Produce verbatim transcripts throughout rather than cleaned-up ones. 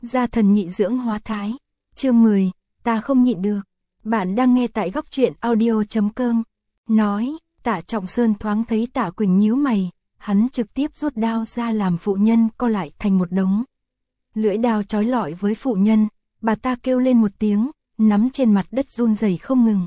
Gia thần nhị dưỡng hóa thái. Chương mười, ta không nhịn được. Bạn đang nghe tại góc truyện audio chấm com. Nói, Tạ Trọng Sơn thoáng thấy Tạ Quỳnh nhíu mày, hắn trực tiếp rút đao ra làm phụ nhân co lại thành một đống. Lưỡi đao chói lọi với phụ nhân, bà ta kêu lên một tiếng, nắm trên mặt đất run rẩy không ngừng.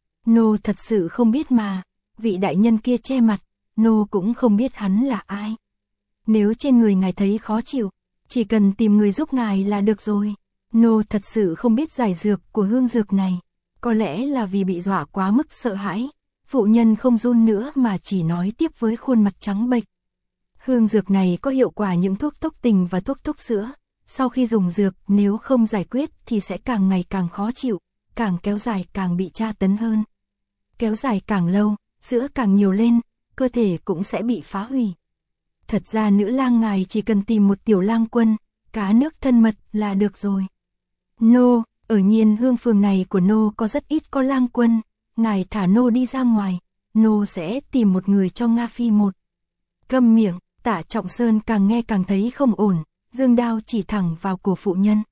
Nô thật sự không biết mà, vị đại nhân kia che mặt, nô cũng không biết hắn là ai. Nếu trên người ngài thấy khó chịu, chỉ cần tìm người giúp ngài là được rồi. Nô thật sự không biết giải dược của hương dược này, có lẽ là vì bị dọa quá mức sợ hãi. Phụ nhân không run nữa mà chỉ nói tiếp với khuôn mặt trắng bệch. Hương dược này có hiệu quả những thuốc tốc tình và thuốc tốc sữa. Sau khi dùng dược nếu không giải quyết thì sẽ càng ngày càng khó chịu, càng kéo dài càng bị tra tấn hơn. Kéo dài càng lâu, sữa càng nhiều lên, cơ thể cũng sẽ bị phá hủy. Thật ra nữ lang ngài chỉ cần tìm một tiểu lang quân, cá nước thân mật là được rồi. Nô, ở Nhiên Hương phường này của nô có rất ít có lang quân, ngài thả nô đi ra ngoài, nô sẽ tìm một người cho Nga Phi một. Câm miệng, Tạ Trọng Sơn càng nghe càng thấy không ổn, dương đao chỉ thẳng vào cổ phụ nhân.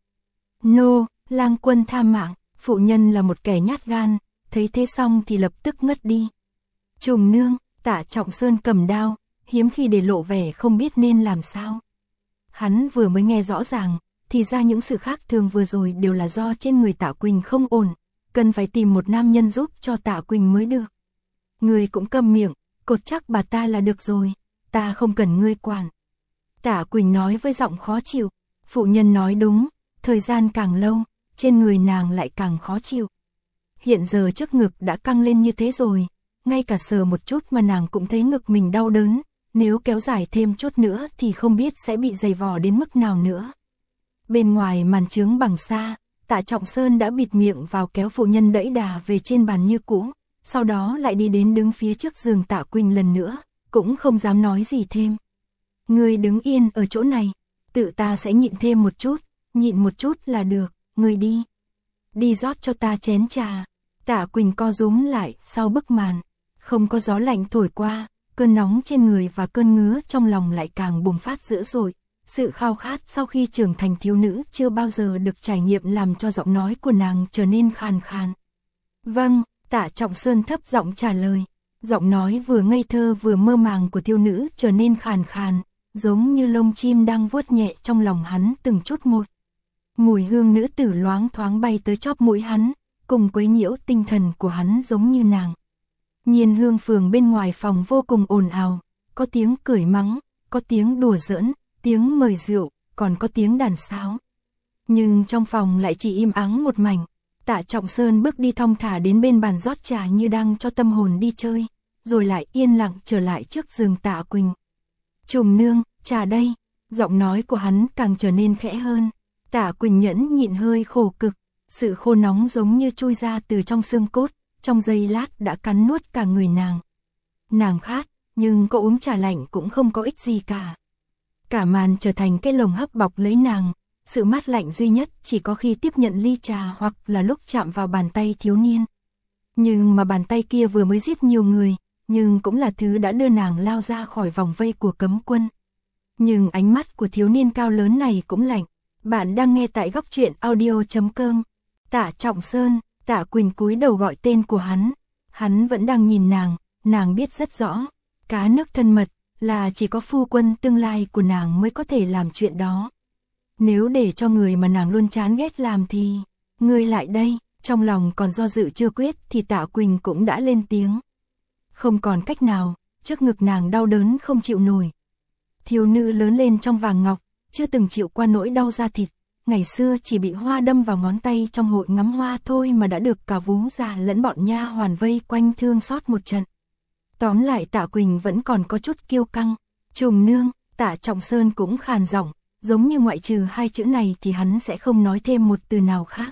Nô, lang quân tha mạng, phụ nhân là một kẻ nhát gan, thấy thế xong thì lập tức ngất đi. Trùng nương, Tạ Trọng Sơn cầm đao, hiếm khi để lộ vẻ không biết nên làm sao. Hắn vừa mới nghe rõ ràng, thì ra những sự khác thường vừa rồi đều là do trên người Tạ Quỳnh không ổn, cần phải tìm một nam nhân giúp cho Tạ Quỳnh mới được. Ngươi cũng câm miệng, cột chắc bà ta là được rồi, ta không cần ngươi quản. Tạ Quỳnh nói với giọng khó chịu, phụ nhân nói đúng, thời gian càng lâu, trên người nàng lại càng khó chịu. Hiện giờ trước ngực đã căng lên như thế rồi, ngay cả sờ một chút mà nàng cũng thấy ngực mình đau đớn, nếu kéo dài thêm chút nữa thì không biết sẽ bị dày vò đến mức nào nữa. Bên ngoài màn trướng bằng xa, Tạ Trọng Sơn đã bịt miệng vào kéo phụ nhân đẩy đà về trên bàn như cũ, sau đó lại đi đến đứng phía trước giường Tạ Quỳnh lần nữa, cũng không dám nói gì thêm. Ngươi đứng yên ở chỗ này, tự ta sẽ nhịn thêm một chút, nhịn một chút là được, ngươi đi. Đi rót cho ta chén trà. Tạ Quỳnh co rúm lại sau bức màn, không có gió lạnh thổi qua, cơn nóng trên người và cơn ngứa trong lòng lại càng bùng phát dữ dội. Sự khao khát sau khi trưởng thành thiếu nữ chưa bao giờ được trải nghiệm làm cho giọng nói của nàng trở nên khàn khàn. Vâng, Tạ Trọng Sơn thấp giọng trả lời. Giọng nói vừa ngây thơ vừa mơ màng của thiếu nữ trở nên khàn khàn, giống như lông chim đang vuốt nhẹ trong lòng hắn từng chút một. Mùi hương nữ tử loáng thoáng bay tới chóp mũi hắn, cùng quấy nhiễu tinh thần của hắn giống như nàng. Nhiên Hương phường bên ngoài phòng vô cùng ồn ào, có tiếng cười mắng, có tiếng đùa giỡn, tiếng mời rượu, còn có tiếng đàn sáo. Nhưng trong phòng lại chỉ im ắng một mảnh. Tạ Trọng Sơn bước đi thong thả đến bên bàn rót trà như đang cho tâm hồn đi chơi, rồi lại yên lặng trở lại trước giường Tạ Quỳnh. Trùm nương, trà đây. Giọng nói của hắn càng trở nên khẽ hơn. Tạ Quỳnh nhẫn nhịn hơi khổ cực, sự khô nóng giống như chui ra từ trong xương cốt, trong giây lát đã cắn nuốt cả người nàng. Nàng khát, nhưng có uống trà lạnh cũng không có ích gì cả. Cả màn trở thành cái lồng hấp bọc lấy nàng, sự mát lạnh duy nhất chỉ có khi tiếp nhận ly trà hoặc là lúc chạm vào bàn tay thiếu niên. Nhưng mà bàn tay kia vừa mới giết nhiều người, nhưng cũng là thứ đã đưa nàng lao ra khỏi vòng vây của cấm quân. Nhưng ánh mắt của thiếu niên cao lớn này cũng lạnh. Bạn đang nghe tại góc truyện audio chấm com. Tạ Trọng Sơn, Tạ Quỳnh cúi đầu gọi tên của hắn. Hắn vẫn đang nhìn nàng, nàng biết rất rõ. Cá nước thân mật là chỉ có phu quân tương lai của nàng mới có thể làm chuyện đó. Nếu để cho người mà nàng luôn chán ghét làm thì... Ngươi lại đây, trong lòng còn do dự chưa quyết thì Tạ Quỳnh cũng đã lên tiếng. Không còn cách nào, trước ngực nàng đau đớn không chịu nổi. Thiếu nữ lớn lên trong vàng ngọc, chưa từng chịu qua nỗi đau da thịt, ngày xưa chỉ bị hoa đâm vào ngón tay trong hội ngắm hoa thôi mà đã được cả vú già lẫn bọn nha hoàn vây quanh thương xót một trận. Tóm lại Tạ Quỳnh vẫn còn có chút kiêu căng. Trùm nương, Tạ Trọng Sơn cũng khàn giọng, giống như ngoại trừ hai chữ này thì hắn sẽ không nói thêm một từ nào khác.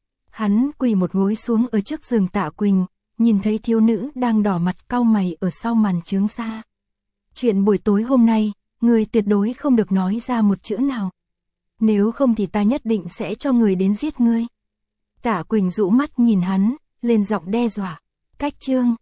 Hắn quỳ một gối xuống ở trước giường Tạ Quỳnh, nhìn thấy thiếu nữ đang đỏ mặt cau mày ở sau màn trướng xa. Chuyện buổi tối hôm nay, người tuyệt đối không được nói ra một chữ nào. Nếu không thì ta nhất định sẽ cho người đến giết ngươi. Tạ Quỳnh rũ mắt nhìn hắn, lên giọng đe dọa. Cách chương.